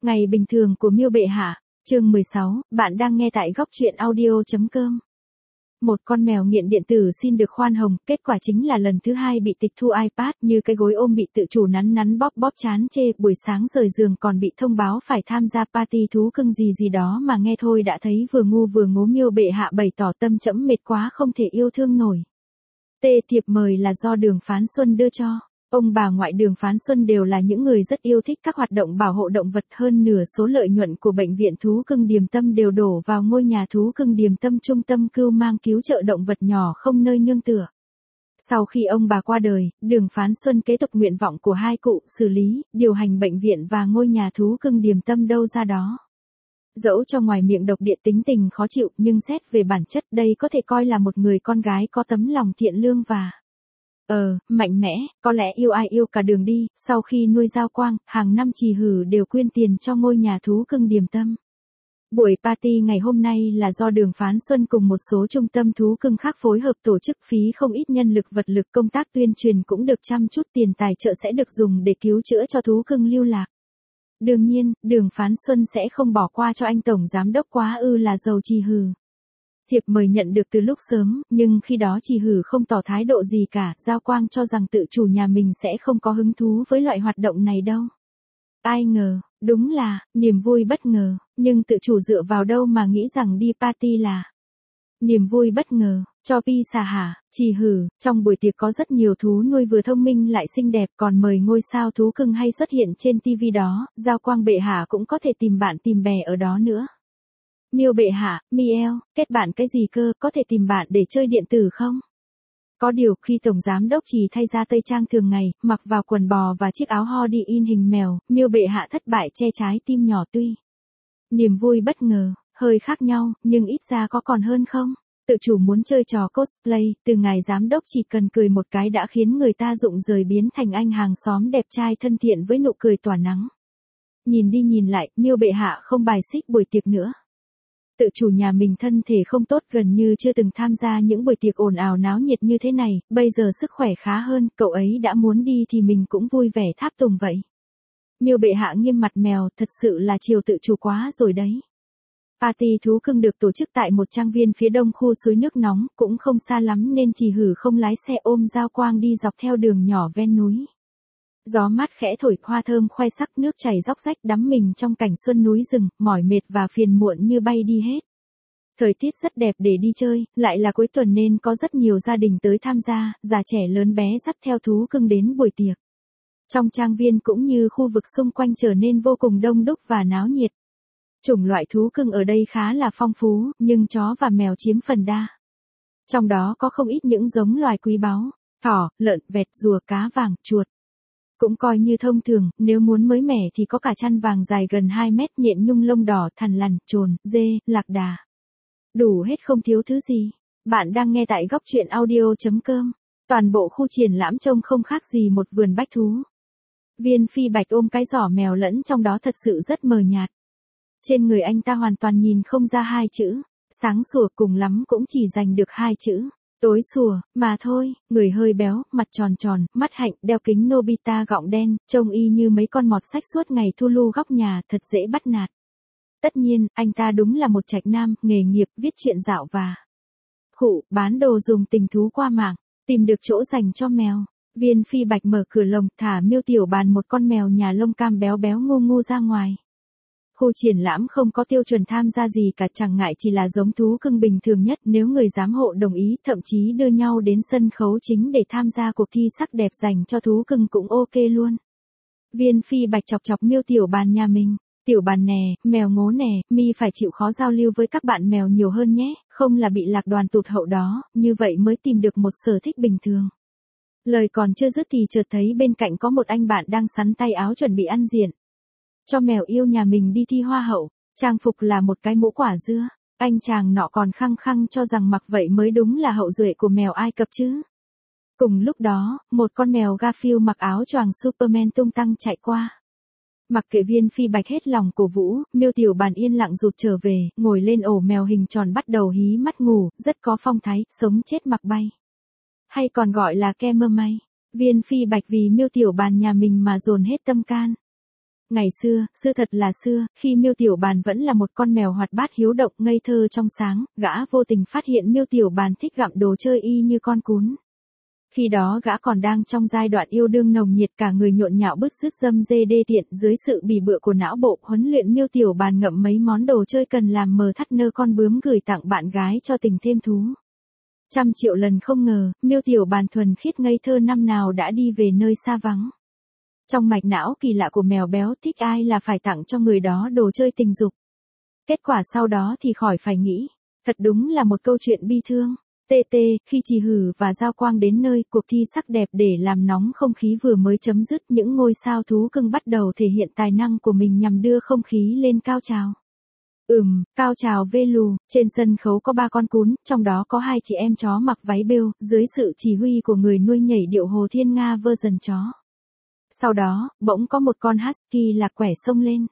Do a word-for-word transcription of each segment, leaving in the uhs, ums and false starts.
Ngày bình thường của Miêu Bệ Hạ, chương mười sáu, bạn đang nghe tại góc truyện audio chấm com. Một con mèo nghiện điện tử xin được khoan hồng, kết quả chính là lần thứ hai bị tịch thu iPad, như cái gối ôm bị tự chủ nắn nắn bóp bóp chán chê, buổi sáng rời giường còn bị thông báo phải tham gia party thú cưng gì gì đó mà nghe thôi đã thấy vừa ngu vừa ngố. Miêu Bệ Hạ bày tỏ tâm trẫm mệt quá không thể yêu thương nổi. Tê thiệp mời là do Đường Phán Xuân đưa cho. Ông bà ngoại Đường Phán Xuân đều là những người rất yêu thích các hoạt động bảo hộ động vật, hơn nửa số lợi nhuận của bệnh viện thú cưng Điềm Tâm đều đổ vào ngôi nhà thú cưng Điềm Tâm, trung tâm cưu mang cứu trợ động vật nhỏ không nơi nương tựa. Sau khi ông bà qua đời, Đường Phán Xuân kế tục nguyện vọng của hai cụ, xử lý, điều hành bệnh viện và ngôi nhà thú cưng Điềm Tâm đâu ra đó. Dẫu cho ngoài miệng độc địa tính tình khó chịu, nhưng xét về bản chất đây có thể coi là một người con gái có tấm lòng thiện lương và Ờ, mạnh mẽ, có lẽ yêu ai yêu cả đường đi. Sau khi nuôi Giao Quang, hàng năm Trì Hử đều quyên tiền cho ngôi nhà thú cưng Điềm Tâm. Buổi party ngày hôm nay là do Đường Phán Xuân cùng một số trung tâm thú cưng khác phối hợp tổ chức, phí không ít nhân lực vật lực, công tác tuyên truyền cũng được chăm chút, tiền tài trợ sẽ được dùng để cứu chữa cho thú cưng lưu lạc. Đương nhiên, Đường Phán Xuân sẽ không bỏ qua cho anh Tổng Giám Đốc quá ư là giàu Trì Hử. Thiệp mời nhận được từ lúc sớm, nhưng khi đó Trì Hử không tỏ thái độ gì cả. Giao Quang cho rằng tự chủ nhà mình sẽ không có hứng thú với loại hoạt động này đâu. Ai ngờ, đúng là, niềm vui bất ngờ, nhưng tự chủ dựa vào đâu mà nghĩ rằng đi party là niềm vui bất ngờ, cho pi xà hả, Trì Hử, trong buổi tiệc có rất nhiều thú nuôi vừa thông minh lại xinh đẹp, còn mời ngôi sao thú cưng hay xuất hiện trên tivi đó, Giao Quang Bệ Hạ cũng có thể tìm bạn tìm bè ở đó nữa. Miêu Bệ Hạ, Miel, kết bạn cái gì cơ, có thể tìm bạn để chơi điện tử không? Có điều, khi Tổng Giám Đốc Trì thay ra tây trang thường ngày, mặc vào quần bò và chiếc áo ho đi in hình mèo, Miêu Bệ Hạ thất bại che trái tim nhỏ. Tuy niềm vui bất ngờ, hơi khác nhau, nhưng ít ra có còn hơn không? Tự chủ muốn chơi trò cosplay, từ ngài Giám Đốc chỉ cần cười một cái đã khiến người ta rụng rời, biến thành anh hàng xóm đẹp trai thân thiện với nụ cười tỏa nắng. Nhìn đi nhìn lại, Miêu Bệ Hạ không bài xích buổi tiệc nữa. Tự chủ nhà mình thân thể không tốt, gần như chưa từng tham gia những buổi tiệc ồn ào náo nhiệt như thế này, bây giờ sức khỏe khá hơn, cậu ấy đã muốn đi thì mình cũng vui vẻ tháp tùng vậy. Miêu Bệ Hạ nghiêm mặt mèo, thật sự là chiều tự chủ quá rồi đấy. Party thú cưng được tổ chức tại một trang viên phía đông khu suối nước nóng, cũng không xa lắm nên Trì Hử không lái xe, ôm Giao Quang đi dọc theo đường nhỏ ven núi. Gió mát khẽ thổi, hoa thơm khoe sắc, nước chảy róc rách, đắm mình trong cảnh xuân núi rừng, mỏi mệt và phiền muộn như bay đi hết. Thời tiết rất đẹp để đi chơi, lại là cuối tuần nên có rất nhiều gia đình tới tham gia, già trẻ lớn bé dắt theo thú cưng đến buổi tiệc. Trong trang viên cũng như khu vực xung quanh trở nên vô cùng đông đúc và náo nhiệt. Chủng loại thú cưng ở đây khá là phong phú, nhưng chó và mèo chiếm phần đa. Trong đó có không ít những giống loài quý báu, thỏ, lợn, vẹt, rùa, cá vàng, chuột. Cũng coi như thông thường, nếu muốn mới mẻ thì có cả chăn vàng dài gần hai mét, nhện nhung lông đỏ, thằn lằn, trồn, dê, lạc đà. Đủ hết không thiếu thứ gì. Bạn đang nghe tại góc truyện audio chấm com. Toàn bộ khu triển lãm trông không khác gì một vườn bách thú. Viên Phi Bạch ôm cái giỏ mèo lẫn trong đó thật sự rất mờ nhạt. Trên người anh ta hoàn toàn nhìn không ra hai chữ. Sáng sủa, cùng lắm cũng chỉ dành được hai chữ. Tối sủa, mà thôi. Người hơi béo, mặt tròn tròn, mắt hạnh, đeo kính Nobita gọng đen, trông y như mấy con mọt sách suốt ngày thu lu góc nhà, thật dễ bắt nạt. Tất nhiên, anh ta đúng là một trạch nam, nghề nghiệp, viết truyện dạo và khụ, bán đồ dùng tình thú qua mạng, tìm được chỗ dành cho mèo. Viên Phi Bạch mở cửa lồng, thả Miêu Tiểu Bàn, một con mèo nhà lông cam béo béo ngu ngu ra ngoài. Khu triển lãm không có tiêu chuẩn tham gia gì cả, chẳng ngại chỉ là giống thú cưng bình thường nhất, nếu người giám hộ đồng ý, thậm chí đưa nhau đến sân khấu chính để tham gia cuộc thi sắc đẹp dành cho thú cưng cũng ok luôn. Viên Phi Bạch chọc chọc Miêu Tiểu Bàn nhà mình. Tiểu Bàn nè, mèo ngố nè, mi phải chịu khó giao lưu với các bạn mèo nhiều hơn nhé, không là bị lạc đoàn tụt hậu đó, như vậy mới tìm được một sở thích bình thường. Lời còn chưa dứt thì chợt thấy bên cạnh có một anh bạn đang sắn tay áo chuẩn bị ăn diện. Cho mèo yêu nhà mình đi thi hoa hậu, trang phục là một cái mũ quả dưa, anh chàng nọ còn khăng khăng cho rằng mặc vậy mới đúng là hậu duệ của mèo Ai Cập chứ. Cùng lúc đó, một con mèo Garfield mặc áo choàng Superman tung tăng chạy qua. Mặc kệ Viên Phi Bạch hết lòng cổ vũ, Miêu Tiểu Bàn yên lặng rụt trở về, ngồi lên ổ mèo hình tròn bắt đầu hí mắt ngủ, rất có phong thái, sống chết mặc bay. Hay còn gọi là ke mơ may. Viên Phi Bạch vì Miêu Tiểu Bàn nhà mình mà dồn hết tâm can. Ngày xưa, xưa thật là xưa, khi Miêu Tiểu Bàn vẫn là một con mèo hoạt bát hiếu động ngây thơ trong sáng, gã vô tình phát hiện Miêu Tiểu Bàn thích gặm đồ chơi y như con cún. Khi đó gã còn đang trong giai đoạn yêu đương nồng nhiệt, cả người nhộn nhạo bứt rứt dâm dê đê tiện, dưới sự bỉ bựa của não bộ huấn luyện, Miêu Tiểu Bàn ngậm mấy món đồ chơi cần làm mờ thắt nơ con bướm gửi tặng bạn gái cho tình thêm thú. Trăm triệu lần không ngờ, Miêu Tiểu Bàn thuần khiết ngây thơ năm nào đã đi về nơi xa vắng. Trong mạch não kỳ lạ của mèo béo, thích ai là phải tặng cho người đó đồ chơi tình dục. Kết quả sau đó thì khỏi phải nghĩ. Thật đúng là một câu chuyện bi thương. tê tê, khi Trì Hử và Giao Quang đến nơi cuộc thi sắc đẹp để làm nóng không khí vừa mới chấm dứt, những ngôi sao thú cưng bắt đầu thể hiện tài năng của mình nhằm đưa không khí lên cao trào. Ừm, cao trào vê lù, trên sân khấu có ba con cún, trong đó có hai chị em chó mặc váy bêu, dưới sự chỉ huy của người nuôi nhảy điệu Hồ Thiên Nga version chó. Sau đó, bỗng có một con husky lạc quẻ xông lên.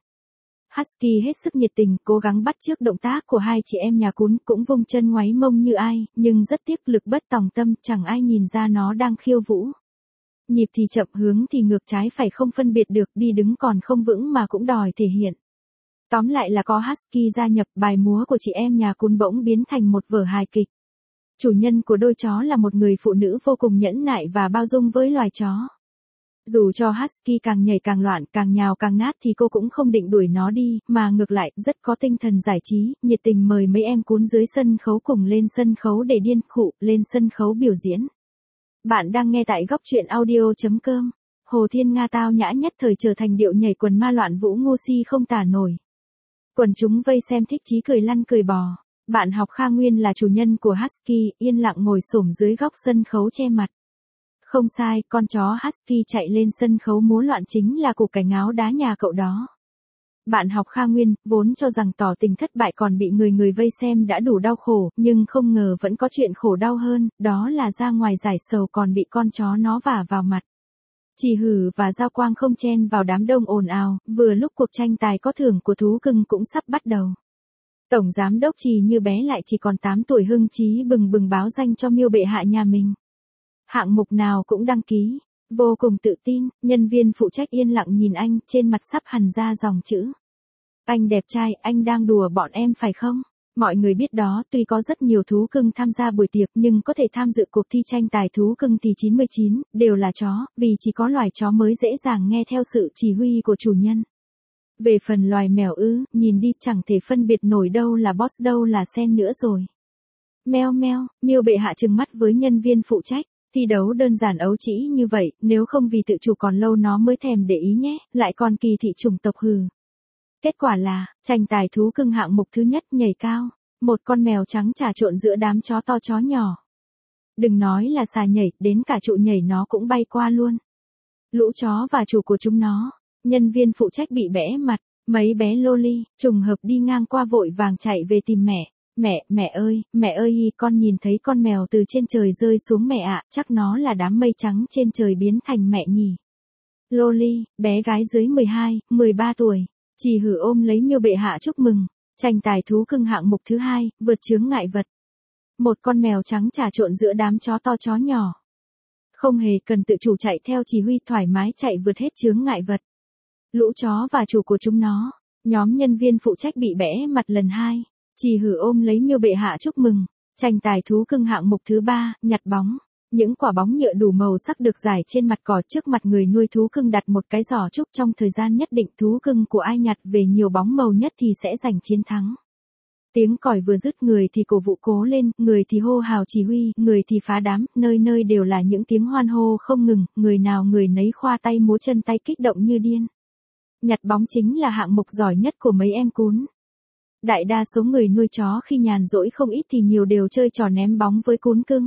Husky hết sức nhiệt tình, cố gắng bắt chước động tác của hai chị em nhà cún, cũng vung chân ngoáy mông như ai, nhưng rất tiếc lực bất tòng tâm, chẳng ai nhìn ra nó đang khiêu vũ. Nhịp thì chậm, hướng thì ngược trái phải không phân biệt được, đi đứng còn không vững mà cũng đòi thể hiện. Tóm lại là có Husky gia nhập, bài múa của chị em nhà cún bỗng biến thành một vở hài kịch. Chủ nhân của đôi chó là một người phụ nữ vô cùng nhẫn nại và bao dung với loài chó. Dù cho Husky càng nhảy càng loạn, càng nhào càng nát thì cô cũng không định đuổi nó đi, mà ngược lại, rất có tinh thần giải trí, nhiệt tình mời mấy em cún dưới sân khấu cùng lên sân khấu để điên khụ, lên sân khấu biểu diễn. Bạn đang nghe tại góc truyện audio chấm com. Hồ Thiên Nga tao nhã nhất thời trở thành điệu nhảy quần ma loạn vũ ngu si không tả nổi. Quần chúng vây xem thích chí cười lăn cười bò. Bạn học Kha Nguyên là chủ nhân của Husky, yên lặng ngồi xổm dưới góc sân khấu che mặt. Không sai, con chó Husky chạy lên sân khấu múa loạn chính là củ cải ngáo đá nhà cậu đó. Bạn học Kha Nguyên, vốn cho rằng tỏ tình thất bại còn bị người người vây xem đã đủ đau khổ, nhưng không ngờ vẫn có chuyện khổ đau hơn, đó là ra ngoài giải sầu còn bị con chó nó vả vào mặt. Trì Hử và Giao Quang không chen vào đám đông ồn ào, vừa lúc cuộc tranh tài có thưởng của thú cưng cũng sắp bắt đầu. Tổng giám đốc Trì Như Bé lại chỉ còn tám tuổi hưng chí bừng bừng báo danh cho Miêu bệ hạ nhà mình. Hạng mục nào cũng đăng ký, vô cùng tự tin, nhân viên phụ trách yên lặng nhìn anh, trên mặt sắp hằn ra dòng chữ. Anh đẹp trai, anh đang đùa bọn em phải không? Mọi người biết đó, tuy có rất nhiều thú cưng tham gia buổi tiệc nhưng có thể tham dự cuộc thi tranh tài thú cưng thì chín mươi chín, đều là chó, vì chỉ có loài chó mới dễ dàng nghe theo sự chỉ huy của chủ nhân. Về phần loài mèo ư, nhìn đi chẳng thể phân biệt nổi đâu là boss đâu là sen nữa rồi. Meo meo, Miêu bệ hạ trừng mắt với nhân viên phụ trách. Thi đấu đơn giản ấu trĩ như vậy, nếu không vì tự chủ còn lâu nó mới thèm để ý nhé, lại còn kỳ thị chủng tộc hừ. Kết quả là, tranh tài thú cưng hạng mục thứ nhất nhảy cao, một con mèo trắng trà trộn giữa đám chó to chó nhỏ. Đừng nói là xà nhảy, đến cả trụ nhảy nó cũng bay qua luôn. Lũ chó và chủ của chúng nó, nhân viên phụ trách bị bẽ mặt, mấy bé loli, trùng hợp đi ngang qua vội vàng chạy về tìm mẹ. Mẹ, mẹ ơi, mẹ ơi, con nhìn thấy con mèo từ trên trời rơi xuống mẹ ạ, chắc nó là đám mây trắng trên trời biến thành mẹ nhỉ. Loli, bé gái dưới mười hai, mười ba tuổi, Trì Hử ôm lấy Miêu bệ hạ chúc mừng, tranh tài thú cưng hạng mục thứ hai, vượt chướng ngại vật. Một con mèo trắng trà trộn giữa đám chó to chó nhỏ. Không hề cần tự chủ chạy theo chỉ huy, thoải mái chạy vượt hết chướng ngại vật. Lũ chó và chủ của chúng nó, nhóm nhân viên phụ trách bị bẽ mặt lần hai. Trì Hử ôm lấy Miêu bệ hạ chúc mừng, tranh tài thú cưng hạng mục thứ ba, nhặt bóng. Những quả bóng nhựa đủ màu sắc được rải trên mặt cỏ trước mặt người nuôi thú cưng, đặt một cái giỏ trúc, trong thời gian nhất định thú cưng của ai nhặt về nhiều bóng màu nhất thì sẽ giành chiến thắng. Tiếng còi vừa dứt, người thì cổ vũ cố lên, người thì hô hào chỉ huy, người thì phá đám, nơi nơi đều là những tiếng hoan hô không ngừng, người nào người nấy khoa tay múa chân tay kích động như điên. Nhặt bóng chính là hạng mục giỏi nhất của mấy em cún. Đại đa số người nuôi chó khi nhàn rỗi không ít thì nhiều đều chơi trò ném bóng với cún cưng.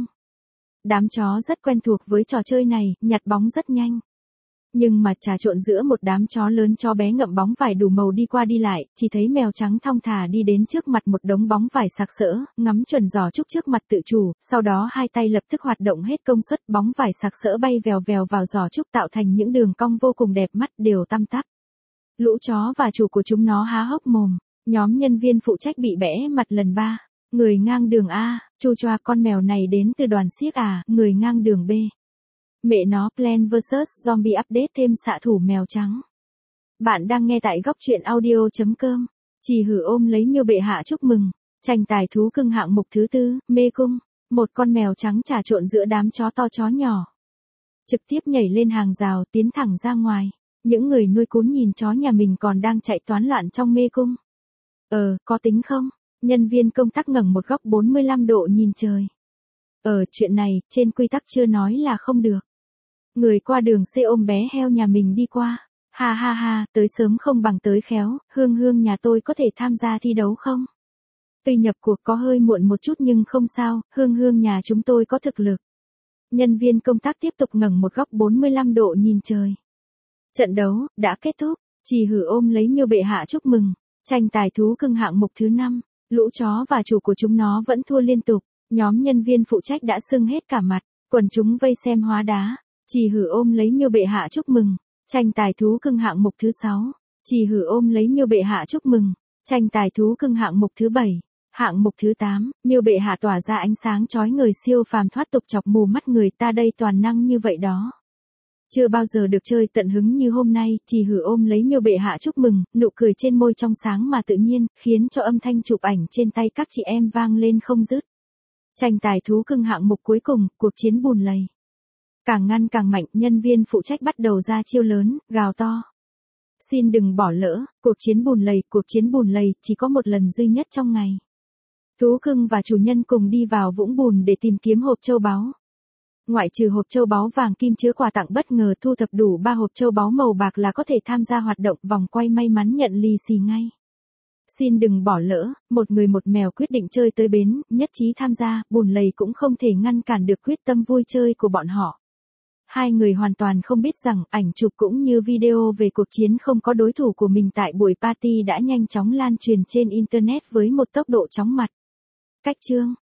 Đám chó rất quen thuộc với trò chơi này, nhặt bóng rất nhanh. Nhưng mà trà trộn giữa một đám chó lớn chó bé ngậm bóng vải đủ màu đi qua đi lại, chỉ thấy mèo trắng thong thả đi đến trước mặt một đống bóng vải sặc sỡ, ngắm chuẩn giỏ trúc trước mặt tự chủ, sau đó hai tay lập tức hoạt động hết công suất, bóng vải sặc sỡ bay vèo vèo vào giỏ trúc tạo thành những đường cong vô cùng đẹp mắt, đều tăm tắp. Lũ chó và chủ của chúng nó há hốc mồm. Nhóm nhân viên phụ trách bị bẽ mặt lần ba. Người ngang đường A, chu choa, con mèo này đến từ đoàn xiếc à, người ngang đường B. Mẹ nó, Plants vs Zombie update thêm xạ thủ mèo trắng. Bạn đang nghe tại góc truyện audio.com. Chỉ hử ôm lấy Miêu bệ hạ chúc mừng. Tranh tài thú cưng hạng mục thứ tư, mê cung. Một con mèo trắng trà trộn giữa đám chó to chó nhỏ. Trực tiếp nhảy lên hàng rào tiến thẳng ra ngoài. Những người nuôi cún nhìn chó nhà mình còn đang chạy toán loạn trong mê cung. Ờ, có tính không? Nhân viên công tác ngẩng một góc bốn mươi lăm độ nhìn trời. Ờ, chuyện này, trên quy tắc chưa nói là không được. Người qua đường xe ôm bé heo nhà mình đi qua. Ha ha ha, tới sớm không bằng tới khéo, Hương Hương nhà tôi có thể tham gia thi đấu không? Tuy nhập cuộc có hơi muộn một chút nhưng không sao, Hương Hương nhà chúng tôi có thực lực. Nhân viên công tác tiếp tục ngẩng một góc bốn mươi lăm độ nhìn trời. Trận đấu đã kết thúc, Chỉ hử ôm lấy Miêu bệ hạ chúc mừng. Tranh tài thú cưng hạng mục thứ năm, lũ chó và chủ của chúng nó vẫn thua liên tục. Nhóm nhân viên phụ trách đã sưng hết cả mặt, quần chúng vây xem hóa đá. Chỉ hử ôm lấy Miêu bệ hạ chúc mừng. Tranh tài thú cưng hạng mục thứ sáu, Chỉ hử ôm lấy Miêu bệ hạ chúc mừng. Tranh tài thú cưng hạng mục thứ bảy, hạng mục thứ tám, Miêu bệ hạ tỏa ra ánh sáng chói người siêu phàm thoát tục chọc mù mắt người ta đây toàn năng như vậy đó. Chưa bao giờ được chơi tận hứng như hôm nay, Chỉ hử ôm lấy Miêu bệ hạ chúc mừng, nụ cười trên môi trong sáng mà tự nhiên, khiến cho âm thanh chụp ảnh trên tay các chị em vang lên không dứt. Tranh tài thú cưng hạng mục cuối cùng, cuộc chiến bùn lầy. Càng ngăn càng mạnh, nhân viên phụ trách bắt đầu ra chiêu lớn, gào to. Xin đừng bỏ lỡ, cuộc chiến bùn lầy, cuộc chiến bùn lầy chỉ có một lần duy nhất trong ngày. Thú cưng và chủ nhân cùng đi vào vũng bùn để tìm kiếm hộp châu báu. Ngoại trừ hộp châu báu vàng kim chứa quà tặng bất ngờ, thu thập đủ ba hộp châu báu màu bạc là có thể tham gia hoạt động vòng quay may mắn nhận lì xì ngay. Xin đừng bỏ lỡ, một người một mèo quyết định chơi tới bến, nhất trí tham gia, bùn lầy cũng không thể ngăn cản được quyết tâm vui chơi của bọn họ. Hai người hoàn toàn không biết rằng ảnh chụp cũng như video về cuộc chiến không có đối thủ của mình tại buổi party đã nhanh chóng lan truyền trên Internet với một tốc độ chóng mặt. Cách chương